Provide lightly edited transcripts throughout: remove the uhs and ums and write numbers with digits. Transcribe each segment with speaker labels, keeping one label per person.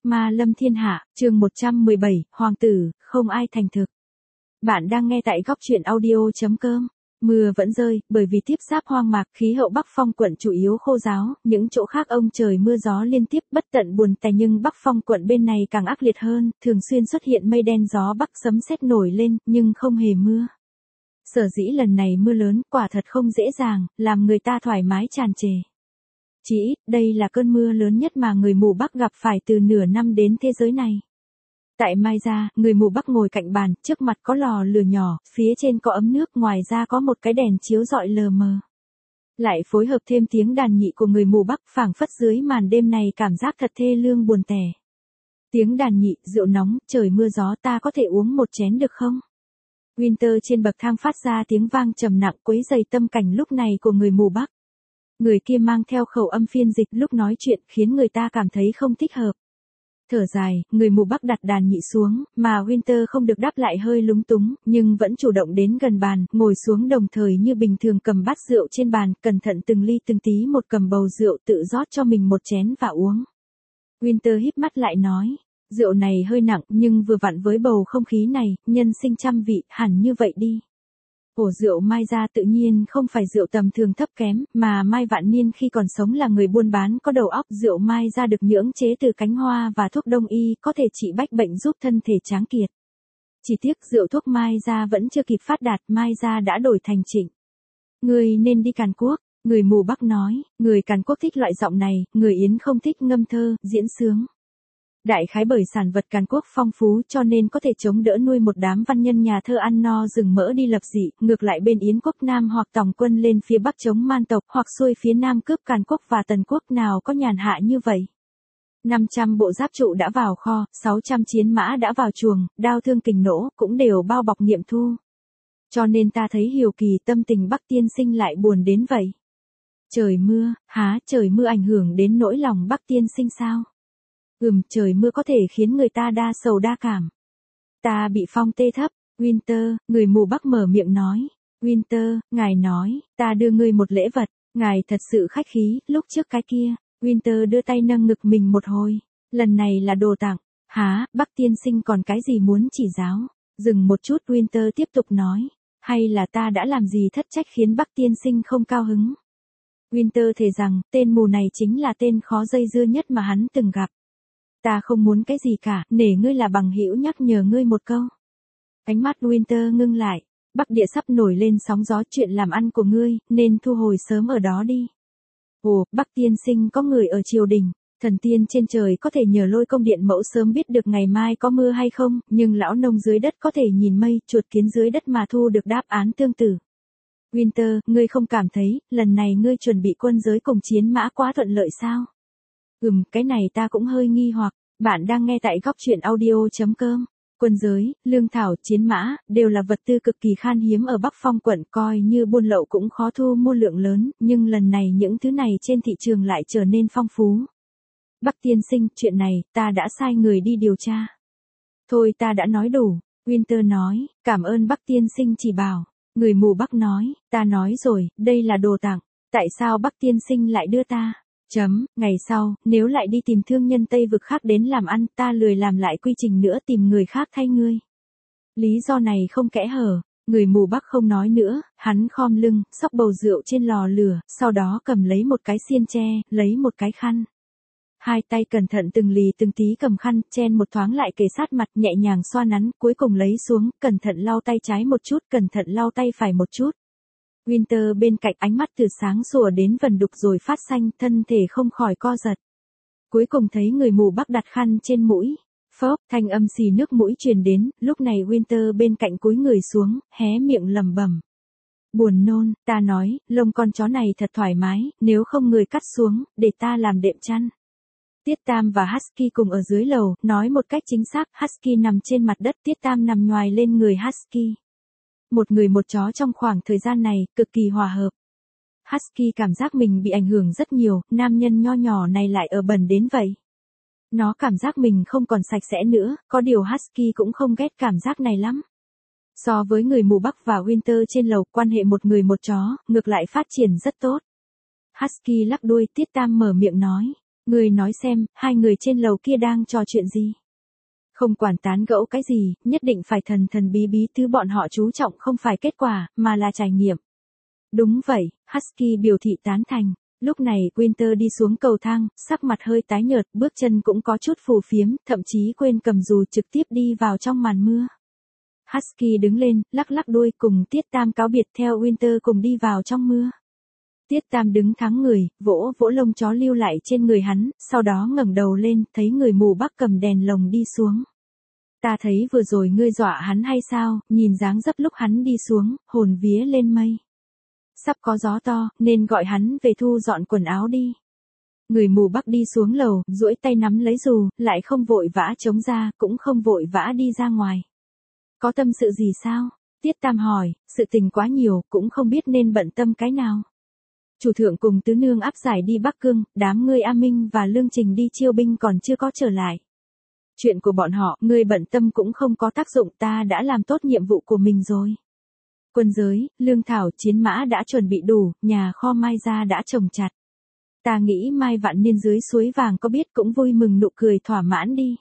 Speaker 1: Ma lâm thiên hạ, chương 117, Hoàng tử, không ai thành thực. Bạn đang nghe tại góc truyện audio.com. Mưa vẫn rơi, bởi vì tiếp giáp hoang mạc, khí hậu Bắc Phong quận chủ yếu khô ráo, những chỗ khác ông trời mưa gió liên tiếp bất tận buồn tẻ, nhưng Bắc Phong quận bên này càng ác liệt hơn, thường xuyên xuất hiện mây đen gió bắc sấm sét nổi lên, nhưng không hề mưa. Sở dĩ lần này mưa lớn, quả thật không dễ dàng, làm người ta thoải mái tràn trề. Chỉ ít, đây là cơn mưa lớn nhất mà người mù Bắc gặp phải từ nửa năm đến thế giới này. Tại Mai Gia, người mù Bắc ngồi cạnh bàn, trước mặt có lò lửa nhỏ, phía trên có ấm nước, ngoài ra có một cái đèn chiếu rọi lờ mờ. Lại phối hợp thêm tiếng đàn nhị của người mù Bắc, phảng phất dưới màn đêm này cảm giác thật thê lương buồn tẻ. Tiếng đàn nhị, rượu nóng, trời mưa gió, ta có thể uống một chén được không? Winter trên bậc thang phát ra tiếng vang trầm nặng quấy dày tâm cảnh lúc này của người mù Bắc. Người kia mang theo khẩu âm phiên dịch lúc nói chuyện khiến người ta cảm thấy không thích hợp. Thở dài, người mù Bắc đặt đàn nhị xuống, mà Winter không được đáp lại hơi lúng túng, nhưng vẫn chủ động đến gần bàn, ngồi xuống đồng thời như bình thường cầm bát rượu trên bàn, cẩn thận từng ly từng tí một cầm bầu rượu tự rót cho mình một chén và uống. Winter híp mắt lại nói, rượu này hơi nặng nhưng vừa vặn với bầu không khí này, nhân sinh trăm vị, hẳn như vậy đi. Ổ rượu Mai Gia tự nhiên không phải rượu tầm thường thấp kém, mà Mai Vạn Niên khi còn sống là người buôn bán có đầu óc. Rượu Mai Gia được nhưỡng chế từ cánh hoa và thuốc đông y, có thể trị bách bệnh giúp thân thể tráng kiệt. Chỉ tiếc rượu thuốc Mai Gia vẫn chưa kịp phát đạt, Mai Gia đã đổi thành Trịnh. Người nên đi Càn Quốc, người mù Bắc nói, người Càn Quốc thích loại giọng này, người Yến không thích ngâm thơ, diễn sướng. Đại khái bởi sản vật Càn Quốc phong phú cho nên có thể chống đỡ nuôi một đám văn nhân nhà thơ ăn no rừng mỡ đi lập dị, ngược lại bên Yến quốc Nam hoặc tòng quân lên phía Bắc chống Man tộc, hoặc xuôi phía Nam cướp Càn Quốc và Tần quốc, nào có nhàn hạ như vậy. 500 bộ giáp trụ đã vào kho, 600 chiến mã đã vào chuồng, đao thương kình nỗ cũng đều bao bọc nghiệm thu. Cho nên ta thấy hiếu kỳ tâm tình Bắc tiên sinh lại buồn đến vậy. Trời mưa, há trời mưa ảnh hưởng đến nỗi lòng Bắc tiên sinh sao? Trời mưa có thể khiến người ta đa sầu đa cảm. Ta bị phong tê thấp, Winter, người mù Bắc mở miệng nói. Winter, ngài nói, ta đưa ngươi một lễ vật, ngài thật sự khách khí, lúc trước cái kia. Winter đưa tay nâng ngực mình một hồi, lần này là đồ tặng. Hả, Bắc tiên sinh còn cái gì muốn chỉ giáo? Dừng một chút, Winter tiếp tục nói. Hay là ta đã làm gì thất trách khiến Bắc tiên sinh không cao hứng? Winter thề rằng, tên mù này chính là tên khó dây dưa nhất mà hắn từng gặp. Ta không muốn cái gì cả, nể ngươi là bằng hữu nhắc nhở ngươi một câu. Ánh mắt Winter ngưng lại, Bắc địa sắp nổi lên sóng gió, chuyện làm ăn của ngươi, nên thu hồi sớm ở đó đi. Ồ, Bắc tiên sinh có người ở triều đình, thần tiên trên trời có thể nhờ Lôi Công điện mẫu sớm biết được ngày mai có mưa hay không, nhưng lão nông dưới đất có thể nhìn mây, chuột kiến dưới đất mà thu được đáp án tương tự. Winter, ngươi không cảm thấy, lần này ngươi chuẩn bị quân giới cùng chiến mã quá thuận lợi sao? Cái này ta cũng hơi nghi hoặc, bạn đang nghe tại góc truyện audio.com. Quân giới, lương thảo, chiến mã, đều là vật tư cực kỳ khan hiếm ở Bắc Phong quận, coi như buôn lậu cũng khó thu mua lượng lớn, nhưng lần này những thứ này trên thị trường lại trở nên phong phú. Bắc tiên sinh, chuyện này, ta đã sai người đi điều tra. Thôi ta đã nói đủ, Winter nói, cảm ơn Bắc tiên sinh chỉ bảo. Người mù Bắc nói, ta nói rồi, đây là đồ tặng, tại sao Bắc tiên sinh lại đưa ta? Ngày sau, nếu lại đi tìm thương nhân Tây vực khác đến làm ăn, ta lười làm lại quy trình nữa, tìm người khác thay ngươi. Lý do này không kẽ hở, người mù Bắc không nói nữa, hắn khom lưng, xóc bầu rượu trên lò lửa, sau đó cầm lấy một cái xiên tre, lấy một cái khăn. Hai tay cẩn thận từng lì từng tí cầm khăn, chen một thoáng lại kề sát mặt, nhẹ nhàng xoa nắn, cuối cùng lấy xuống, cẩn thận lau tay trái một chút, cẩn thận lau tay phải một chút. Winter bên cạnh ánh mắt từ sáng sủa đến vần đục rồi phát xanh, thân thể không khỏi co giật. Cuối cùng thấy người mù Bắc đặt khăn trên mũi. Phốc, thanh âm xì nước mũi truyền đến, lúc này Winter bên cạnh cúi người xuống, hé miệng lẩm bẩm. Buồn nôn, ta nói, lông con chó này thật thoải mái, nếu không người cắt xuống, để ta làm đệm chăn. Tiết Tam và Husky cùng ở dưới lầu, nói một cách chính xác, Husky nằm trên mặt đất, Tiết Tam nằm nhoài lên người Husky. Một người một chó trong khoảng thời gian này, cực kỳ hòa hợp. Husky cảm giác mình bị ảnh hưởng rất nhiều, nam nhân nho nhỏ này lại ở bẩn đến vậy. Nó cảm giác mình không còn sạch sẽ nữa, có điều Husky cũng không ghét cảm giác này lắm. So với người mù Bắc và Winter trên lầu, quan hệ một người một chó, ngược lại phát triển rất tốt. Husky lắc đuôi, Tiết Tam mở miệng nói. Ngươi nói xem, hai người trên lầu kia đang trò chuyện gì? Không quản tán gẫu cái gì, nhất định phải thần thần bí bí, thứ bọn họ chú trọng không phải kết quả, mà là trải nghiệm. Đúng vậy, Husky biểu thị tán thành. Lúc này Winter đi xuống cầu thang, sắc mặt hơi tái nhợt, bước chân cũng có chút phù phiếm, thậm chí quên cầm dù trực tiếp đi vào trong màn mưa. Husky đứng lên, lắc lắc đuôi cùng Tiết Tam cáo biệt theo Winter cùng đi vào trong mưa. Tiết Tam đứng thắng người, vỗ vỗ lông chó lưu lại trên người hắn, sau đó ngẩng đầu lên, thấy người mù Bắc cầm đèn lồng đi xuống. Ta thấy vừa rồi ngươi dọa hắn hay sao, nhìn dáng dấp lúc hắn đi xuống, hồn vía lên mây. Sắp có gió to, nên gọi hắn về thu dọn quần áo đi. Người mù Bắc đi xuống lầu, duỗi tay nắm lấy dù, lại không vội vã chống ra, cũng không vội vã đi ra ngoài. Có tâm sự gì sao? Tiết Tam hỏi, sự tình quá nhiều, cũng không biết nên bận tâm cái nào. Chủ thượng cùng tứ nương áp giải đi Bắc Cương, đám ngươi A Minh và Lương Trình đi chiêu binh còn chưa có trở lại. Chuyện của bọn họ, ngươi bận tâm cũng không có tác dụng, ta đã làm tốt nhiệm vụ của mình rồi. Quân giới, lương thảo, chiến mã đã chuẩn bị đủ, nhà kho Mai gia đã trồng chặt. Ta nghĩ Mai Vạn Niên dưới suối vàng có biết cũng vui mừng nụ cười thỏa mãn đi.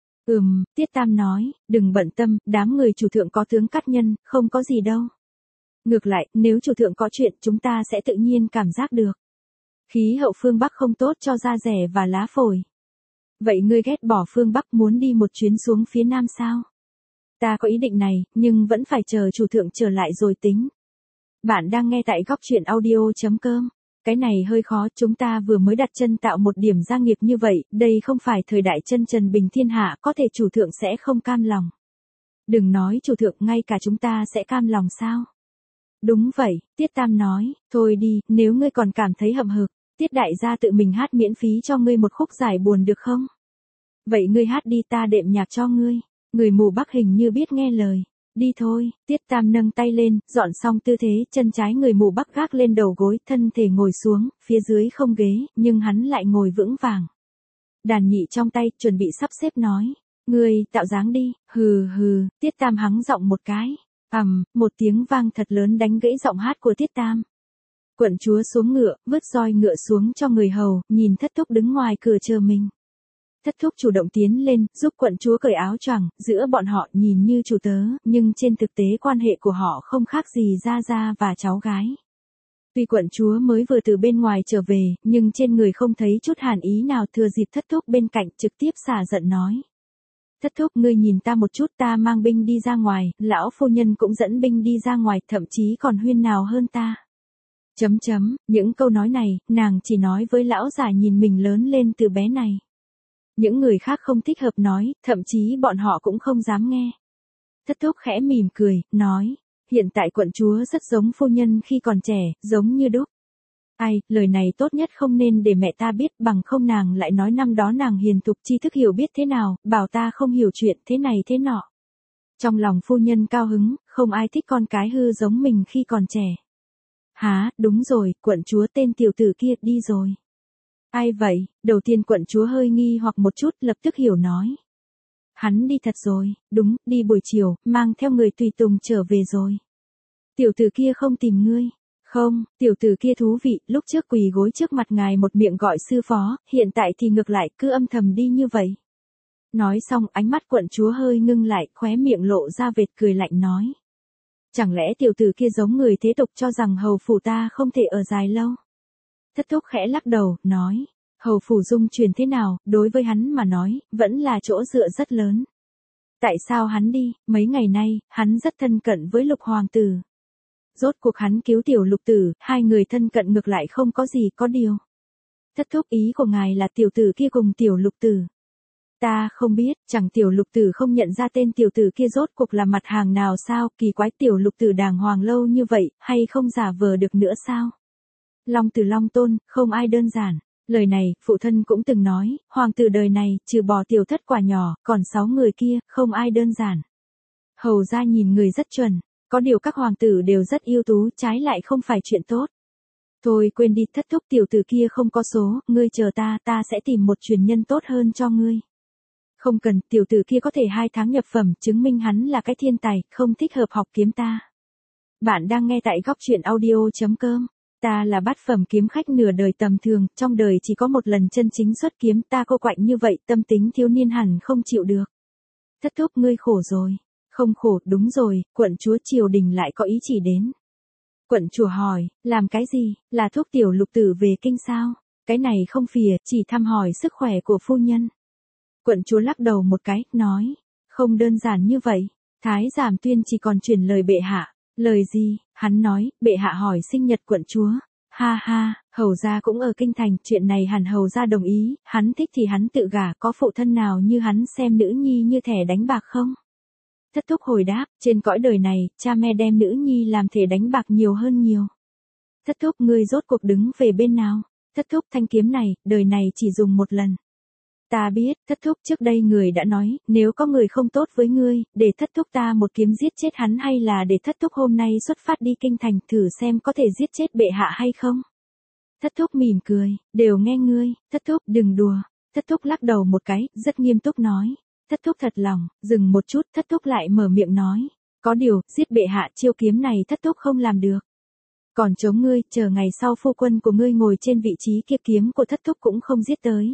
Speaker 1: Tiết Tam nói, đừng bận tâm, đám người chủ thượng có tướng cắt nhân, không có gì đâu. Ngược lại, nếu chủ thượng có chuyện chúng ta sẽ tự nhiên cảm giác được. Khí hậu phương Bắc không tốt cho da rẻ và lá phổi. Vậy ngươi ghét bỏ phương Bắc muốn đi một chuyến xuống phía Nam sao? Ta có ý định này, nhưng vẫn phải chờ chủ thượng trở lại rồi tính. Bạn đang nghe tại góc truyện audio.com. Cái này hơi khó, chúng ta vừa mới đặt chân tạo một điểm gia nghiệp như vậy, đây không phải thời đại chân trần bình thiên hạ, có thể chủ thượng sẽ không cam lòng. Đừng nói chủ thượng, ngay cả chúng ta sẽ cam lòng sao? Đúng vậy, Tiết Tam nói, thôi đi, nếu ngươi còn cảm thấy hậm hực, Tiết đại gia tự mình hát miễn phí cho ngươi một khúc giải buồn được không? Vậy ngươi hát đi, ta đệm nhạc cho ngươi. Người mù Bắc hình như biết nghe lời. Đi thôi, Tiết Tam nâng tay lên, dọn xong tư thế, chân trái người mù Bắc gác lên đầu gối, thân thể ngồi xuống, phía dưới không ghế, nhưng hắn lại ngồi vững vàng. Đàn nhị trong tay, chuẩn bị sắp xếp nói. Ngươi, tạo dáng đi, hừ hừ, Tiết Tam hắng giọng một cái. Một tiếng vang thật lớn đánh gãy giọng hát của Tiết Tam. Quận chúa xuống ngựa, vứt roi ngựa xuống cho người hầu, nhìn Thất Thúc đứng ngoài cửa chờ mình. Thất Thúc chủ động tiến lên, giúp quận chúa cởi áo choàng, giữa bọn họ nhìn như chủ tớ, nhưng trên thực tế quan hệ của họ không khác gì gia gia và cháu gái. Tuy quận chúa mới vừa từ bên ngoài trở về, nhưng trên người không thấy chút hàn ý nào, thừa dịp Thất Thúc bên cạnh trực tiếp xả giận nói. Thất Thúc, ngươi nhìn ta một chút, ta mang binh đi ra ngoài, lão phu nhân cũng dẫn binh đi ra ngoài, thậm chí còn huyên nào hơn ta. Những câu nói này, nàng chỉ nói với lão già nhìn mình lớn lên từ bé này. Những người khác không thích hợp nói, thậm chí bọn họ cũng không dám nghe. Thất Thúc khẽ mỉm cười, nói, hiện tại quận chúa rất giống phu nhân khi còn trẻ, giống như đúc. Ai, lời này tốt nhất không nên để mẹ ta biết, bằng không nàng lại nói năm đó nàng hiền thục tri thức hiểu biết thế nào, bảo ta không hiểu chuyện thế này thế nọ. Trong lòng phu nhân cao hứng, không ai thích con cái hư giống mình khi còn trẻ. Hả, đúng rồi, quận chúa tên tiểu tử kia đi rồi. Ai vậy? Đầu tiên quận chúa hơi nghi hoặc một chút, lập tức hiểu nói. Hắn đi thật rồi, đúng, đi buổi chiều, mang theo người tùy tùng trở về rồi. Tiểu tử kia không tìm ngươi. Không, tiểu tử kia thú vị, lúc trước quỳ gối trước mặt ngài một miệng gọi sư phó, hiện tại thì ngược lại cứ âm thầm đi như vậy. Nói xong ánh mắt quận chúa hơi ngưng lại, khóe miệng lộ ra vệt cười lạnh nói. Chẳng lẽ tiểu tử kia giống người thế tục cho rằng hầu phủ ta không thể ở dài lâu? Thất Thúc khẽ lắc đầu, nói, hầu phủ dung truyền thế nào, đối với hắn mà nói, vẫn là chỗ dựa rất lớn. Tại sao hắn đi, mấy ngày nay, hắn rất thân cận với Lục hoàng tử. Rốt cuộc hắn cứu tiểu Lục tử, hai người thân cận ngược lại không có gì, có điều. Thất Thúc, ý của ngài là tiểu tử kia cùng tiểu Lục tử. Ta không biết, chẳng tiểu Lục tử không nhận ra tên tiểu tử kia rốt cuộc là mặt hàng nào sao, kỳ quái, tiểu Lục tử đàng hoàng lâu như vậy, hay không giả vờ được nữa sao? Long tử long tôn, không ai đơn giản. Lời này, phụ thân cũng từng nói, hoàng tử đời này, trừ bỏ tiểu thất quả nhỏ, còn 6 người kia, không ai đơn giản. Hầu ra nhìn người rất chuẩn, có điều các hoàng tử đều rất ưu tú, trái lại không phải chuyện tốt. Thôi quên đi, Thất Thúc, tiểu tử kia không có số, ngươi chờ ta sẽ tìm một truyền nhân tốt hơn cho ngươi. Không cần, tiểu tử kia có thể 2 tháng nhập phẩm, chứng minh hắn là cái thiên tài, không thích hợp học kiếm ta. Bạn đang nghe tại góc truyện audio.com. Ta là bát phẩm kiếm khách nửa đời tầm thường, trong đời chỉ có một lần chân chính xuất kiếm, ta cô quạnh như vậy, tâm tính thiếu niên hẳn không chịu được. Thất thúc ngươi khổ rồi. Không khổ, đúng rồi, quận chúa triều đình lại có ý chỉ đến. Quận chúa hỏi, làm cái gì, là thúc tiểu lục tử về kinh sao? Cái này không phìa, chỉ thăm hỏi sức khỏe của phu nhân. Quận chúa lắc đầu một cái, nói, không đơn giản như vậy. Thái Giám Tuyên chỉ còn truyền lời bệ hạ. Lời gì? Hắn nói, bệ hạ hỏi sinh nhật quận chúa. Ha ha, hầu gia cũng ở kinh thành, chuyện này hẳn hầu gia đồng ý, hắn thích thì hắn tự gả, có phụ thân nào như hắn xem nữ nhi như thẻ đánh bạc không? Thất thúc hồi đáp, trên cõi đời này, cha mẹ đem nữ nhi làm thẻ đánh bạc nhiều hơn nhiều. Thất thúc ngươi rốt cuộc đứng về bên nào? Thất thúc thanh kiếm này, đời này chỉ dùng một lần. Ta biết, thất thúc trước đây người đã nói, nếu có người không tốt với ngươi, để thất thúc ta một kiếm giết chết hắn hay là để thất thúc hôm nay xuất phát đi kinh thành thử xem có thể giết chết bệ hạ hay không. Thất thúc mỉm cười, đều nghe ngươi, thất thúc đừng đùa. Thất thúc lắc đầu một cái, rất nghiêm túc nói. Thất thúc thật lòng, dừng một chút, thất thúc lại mở miệng nói. Có điều, giết bệ hạ chiêu kiếm này thất thúc không làm được. Còn chống ngươi, chờ ngày sau phu quân của ngươi ngồi trên vị trí kia kiếm của thất thúc cũng không giết tới.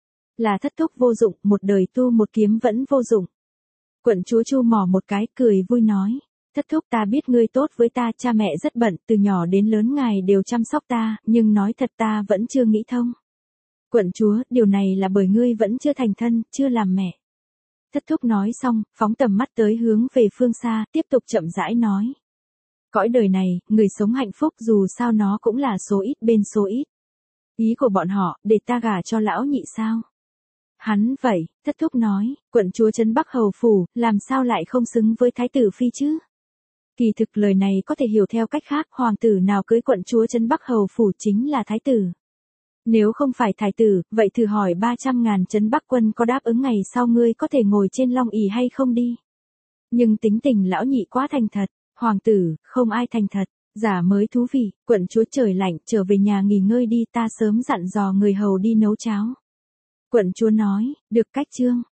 Speaker 1: Là thất thúc vô dụng, một đời tu một kiếm vẫn vô dụng. Quận chúa chu mỏ một cái, cười vui nói. Thất thúc ta biết ngươi tốt với ta, cha mẹ rất bận, từ nhỏ đến lớn ngài đều chăm sóc ta, nhưng nói thật ta vẫn chưa nghĩ thông. Quận chúa, điều này là bởi ngươi vẫn chưa thành thân, chưa làm mẹ. Thất thúc nói xong, phóng tầm mắt tới hướng về phương xa, tiếp tục chậm rãi nói. Cõi đời này, người sống hạnh phúc dù sao nó cũng là số ít bên số ít. Ý của bọn họ, để ta gả cho lão nhị sao? Hắn vậy, thất thúc nói, quận chúa trấn Bắc Hầu Phủ, làm sao lại không xứng với thái tử phi chứ? Kỳ thực lời này có thể hiểu theo cách khác, hoàng tử nào cưới quận chúa trấn Bắc Hầu Phủ chính là thái tử. Nếu không phải thái tử, vậy thử hỏi 300.000 trấn Bắc quân có đáp ứng ngày sau ngươi có thể ngồi trên long ỷ hay không đi? Nhưng tính tình lão nhị quá thành thật, hoàng tử, không ai thành thật, giả mới thú vị, quận chúa trời lạnh, trở về nhà nghỉ ngơi đi, ta sớm dặn dò người hầu đi nấu cháo. Quận chúa nói, được cách chương.